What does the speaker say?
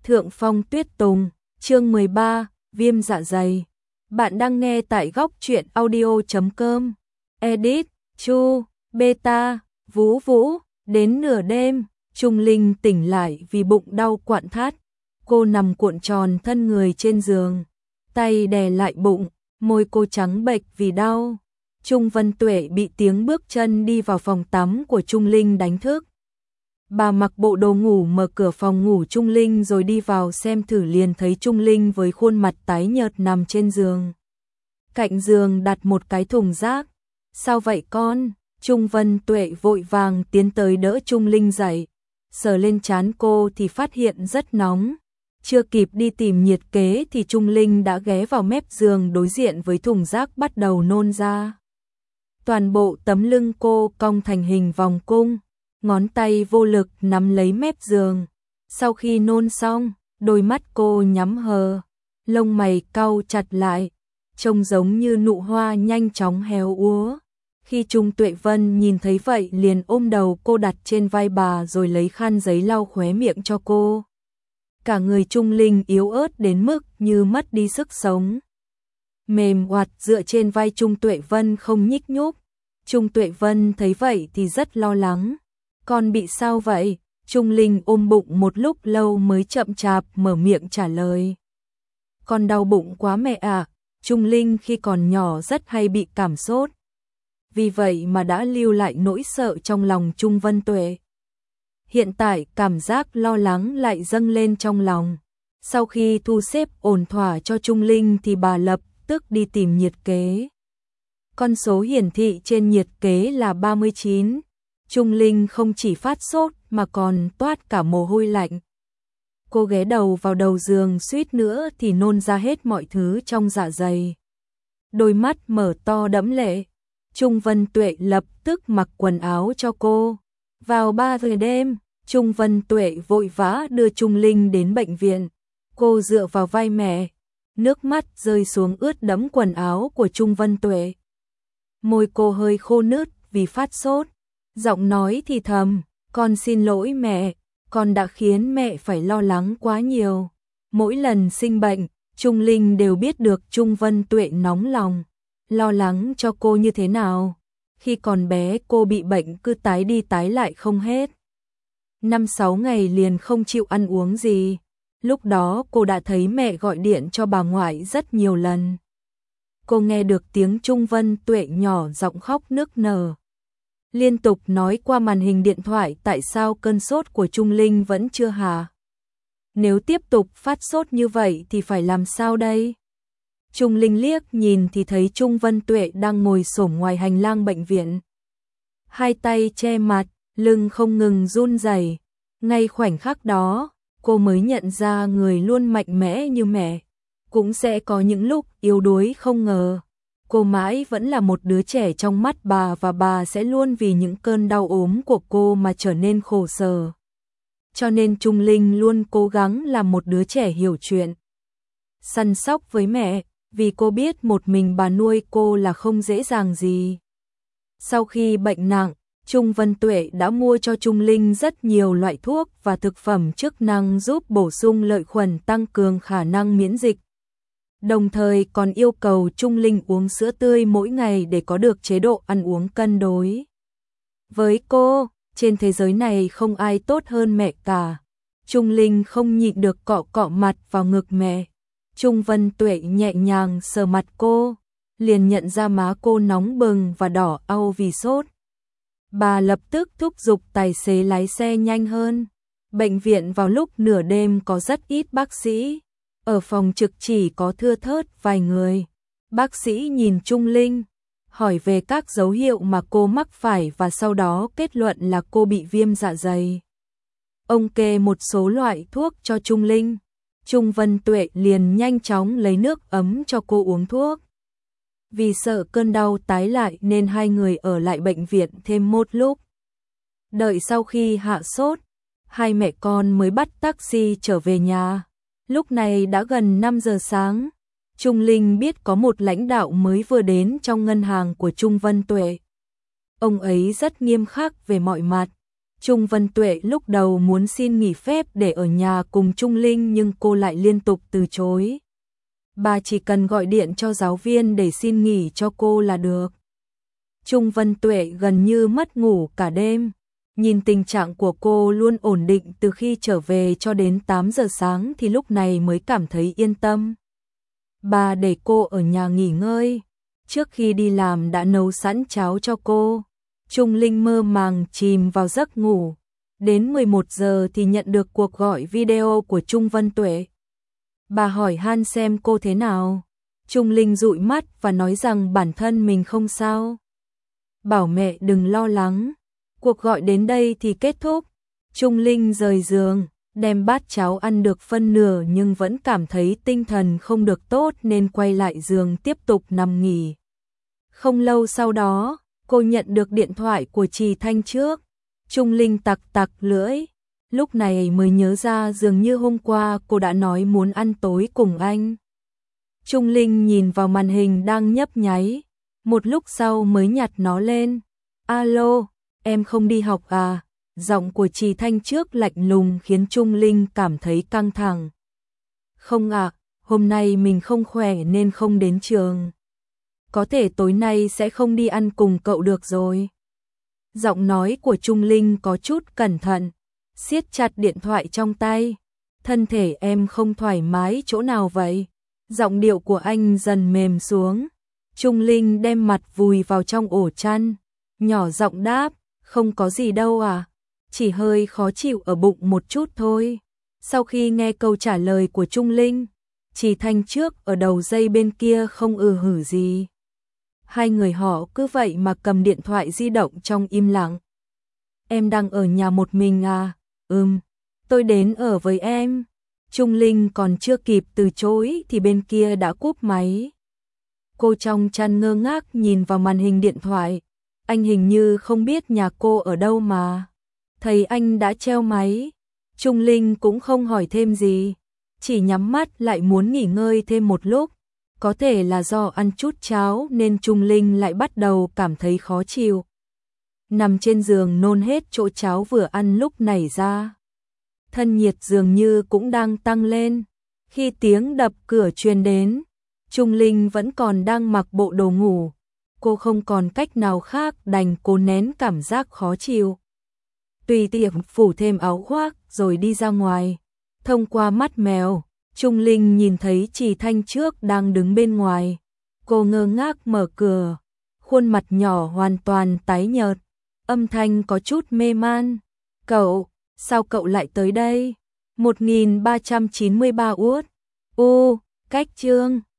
Thượng Phong Tuyết Tùng, chương 13, Viêm dạ dày. Bạn đang nghe tại góc truyện audio.com. Edit, Chu, Beta, Vũ Vũ. Đến nửa đêm, Trung Linh tỉnh lại vì bụng đau quặn thắt. Cô nằm cuộn tròn thân người trên giường, tay đè lại bụng, môi cô trắng bệch vì đau. Trung Vân Tuệ bị tiếng bước chân đi vào phòng tắm của Trung Linh đánh thức. Bà mặc bộ đồ ngủ mở cửa phòng ngủ Trung Linh rồi đi vào xem thử, liền thấy Trung Linh với khuôn mặt tái nhợt nằm trên giường. Cạnh giường đặt một cái thùng rác. Sao vậy con? Trung Vân Tuệ vội vàng tiến tới đỡ Trung Linh dậy. Sờ lên trán cô thì phát hiện rất nóng. Chưa kịp đi tìm nhiệt kế thì Trung Linh đã ghé vào mép giường đối diện với thùng rác bắt đầu nôn ra. Toàn bộ tấm lưng cô cong thành hình vòng cung, ngón tay vô lực nắm lấy mép giường. Sau khi nôn xong, đôi mắt cô nhắm hờ, lông mày cau chặt lại, trông giống như nụ hoa nhanh chóng héo úa. Khi Trung Tuệ Vân nhìn thấy vậy liền ôm đầu cô đặt trên vai bà rồi lấy khăn giấy lau khóe miệng cho cô. Cả người Trung Linh yếu ớt đến mức như mất đi sức sống. Mềm oặt dựa trên vai Trung Tuệ Vân không nhích nhúc. Trung Tuệ Vân thấy vậy thì rất lo lắng. Con bị sao vậy? Trung Linh ôm bụng một lúc lâu mới chậm chạp mở miệng trả lời. Con đau bụng quá mẹ ạ. Trung Linh khi còn nhỏ rất hay bị cảm sốt. Vì vậy mà đã lưu lại nỗi sợ trong lòng Trung Vân Tuệ. Hiện tại cảm giác lo lắng lại dâng lên trong lòng. Sau khi thu xếp ổn thỏa cho Trung Linh thì bà lập tức đi tìm nhiệt kế. Con số hiển thị trên nhiệt kế là 39. Trung Linh không chỉ phát sốt mà còn toát cả mồ hôi lạnh. Cô ghé đầu vào đầu giường suýt nữa thì nôn ra hết mọi thứ trong dạ dày. Đôi mắt mở to đẫm lệ. Trung Vân Tuệ lập tức mặc quần áo cho cô. Vào 3 giờ đêm, Trung Vân Tuệ vội vã đưa Trung Linh đến bệnh viện. Cô dựa vào vai mẹ, nước mắt rơi xuống ướt đẫm quần áo của Trung Vân Tuệ. Môi cô hơi khô nứt vì phát sốt. Giọng nói thì thầm, con xin lỗi mẹ, con đã khiến mẹ phải lo lắng quá nhiều. Mỗi lần sinh bệnh, Trung Linh đều biết được Trung Vân Tuệ nóng lòng, lo lắng cho cô như thế nào. Khi còn bé cô bị bệnh cứ tái đi tái lại không hết. 5-6 ngày liền không chịu ăn uống gì. Lúc đó cô đã thấy mẹ gọi điện cho bà ngoại rất nhiều lần. Cô nghe được tiếng Trung Vân Tuệ nhỏ giọng khóc nức nở. Liên tục nói qua màn hình điện thoại tại sao cơn sốt của Trung Linh vẫn chưa hạ. Nếu tiếp tục phát sốt như vậy thì phải làm sao đây? Trung Linh liếc nhìn thì thấy Trung Vân Tuệ đang ngồi xổm ngoài hành lang bệnh viện. Hai tay che mặt, lưng không ngừng run rẩy. Ngay khoảnh khắc đó, cô mới nhận ra người luôn mạnh mẽ như mẹ cũng sẽ có những lúc yếu đuối không ngờ. Cô mãi vẫn là một đứa trẻ trong mắt bà và bà sẽ luôn vì những cơn đau ốm của cô mà trở nên khổ sở. Cho nên Trung Linh luôn cố gắng làm một đứa trẻ hiểu chuyện, săn sóc với mẹ, vì cô biết một mình bà nuôi cô là không dễ dàng gì. Sau khi bệnh nặng, Trung Vân Tuệ đã mua cho Trung Linh rất nhiều loại thuốc và thực phẩm chức năng giúp bổ sung lợi khuẩn, tăng cường khả năng miễn dịch. Đồng thời còn yêu cầu Trung Linh uống sữa tươi mỗi ngày để có được chế độ ăn uống cân đối. Với cô, trên thế giới này không ai tốt hơn mẹ cả. Trung Linh không nhịn được cọ cọ mặt vào ngực mẹ. Trung Vân Tuệ nhẹ nhàng sờ mặt cô, liền nhận ra má cô nóng bừng và đỏ au vì sốt. Bà lập tức thúc giục tài xế lái xe nhanh hơn. Bệnh viện vào lúc nửa đêm có rất ít bác sĩ. Ở phòng trực chỉ có thưa thớt vài người. Bác sĩ nhìn Trung Linh, hỏi về các dấu hiệu mà cô mắc phải và sau đó kết luận là cô bị viêm dạ dày. Ông kê một số loại thuốc cho Trung Linh. Trung Vân Tuệ liền nhanh chóng lấy nước ấm cho cô uống thuốc. Vì sợ cơn đau tái lại nên hai người ở lại bệnh viện thêm một lúc. Đợi sau khi hạ sốt, hai mẹ con mới bắt taxi trở về nhà. Lúc này đã gần 5 giờ sáng. Trung Linh biết có một lãnh đạo mới vừa đến trong ngân hàng của Trung Vân Tuệ. Ông ấy rất nghiêm khắc về mọi mặt. Trung Vân Tuệ lúc đầu muốn xin nghỉ phép để ở nhà cùng Trung Linh nhưng cô lại liên tục từ chối. Bà chỉ cần gọi điện cho giáo viên để xin nghỉ cho cô là được. Trung Vân Tuệ gần như mất ngủ cả đêm. Nhìn tình trạng của cô luôn ổn định từ khi trở về cho đến 8 giờ sáng thì lúc này mới cảm thấy yên tâm. Bà để cô ở nhà nghỉ ngơi. Trước khi đi làm đã nấu sẵn cháo cho cô. Trung Linh mơ màng chìm vào giấc ngủ. Đến 11 giờ thì nhận được cuộc gọi video của Trung Vân Tuệ. Bà hỏi han xem cô thế nào. Trung Linh dụi mắt và nói rằng bản thân mình không sao. Bảo mẹ đừng lo lắng. Cuộc gọi đến đây thì kết thúc. Trung Linh rời giường, đem bát cháo ăn được phân nửa nhưng vẫn cảm thấy tinh thần không được tốt nên quay lại giường tiếp tục nằm nghỉ. Không lâu sau đó, cô nhận được điện thoại của Trì Thanh trước. Trung Linh tặc tặc lưỡi. Lúc này mới nhớ ra dường như hôm qua cô đã nói muốn ăn tối cùng anh. Trung Linh nhìn vào màn hình đang nhấp nháy. Một lúc sau mới nhặt nó lên. Alo, em không đi học à? Giọng của Trì Thanh trước lạnh lùng khiến Trung Linh cảm thấy căng thẳng. Không ạ, hôm nay mình không khỏe nên không đến trường. Có thể tối nay sẽ không đi ăn cùng cậu được rồi. Giọng nói của Trung Linh có chút cẩn thận, siết chặt điện thoại trong tay. Thân thể em không thoải mái chỗ nào vậy? Giọng điệu của anh dần mềm xuống. Trung Linh đem mặt vùi vào trong ổ chăn, nhỏ giọng đáp, không có gì đâu à, chỉ hơi khó chịu ở bụng một chút thôi. Sau khi nghe câu trả lời của Trung Linh, Trì Thanh trước ở đầu dây bên kia không hử gì. Hai người họ cứ vậy mà cầm điện thoại di động trong im lặng. Em đang ở nhà một mình à? Tôi đến ở với em. Trung Linh còn chưa kịp từ chối thì bên kia đã cúp máy. Cô trong chăn ngơ ngác nhìn vào màn hình điện thoại. Anh hình như không biết nhà cô ở đâu mà. Thấy anh đã treo máy. Trung Linh cũng không hỏi thêm gì. Chỉ nhắm mắt lại muốn nghỉ ngơi thêm một lúc. Có thể là do ăn chút cháo nên Trung Linh lại bắt đầu cảm thấy khó chịu. Nằm trên giường nôn hết chỗ cháo vừa ăn lúc nảy ra. Thân nhiệt dường như cũng đang tăng lên. Khi tiếng đập cửa truyền đến, Trung Linh vẫn còn đang mặc bộ đồ ngủ. Cô không còn cách nào khác đành cố nén cảm giác khó chịu. Tùy tiện phủ thêm áo khoác rồi đi ra ngoài. Thông qua mắt mèo, Trung Linh nhìn thấy Trì Thanh trước đang đứng bên ngoài. Cô ngơ ngác mở cửa, khuôn mặt nhỏ hoàn toàn tái nhợt, âm thanh có chút mê man. Cậu, sao cậu lại tới đây? 1393 uất. Cách chương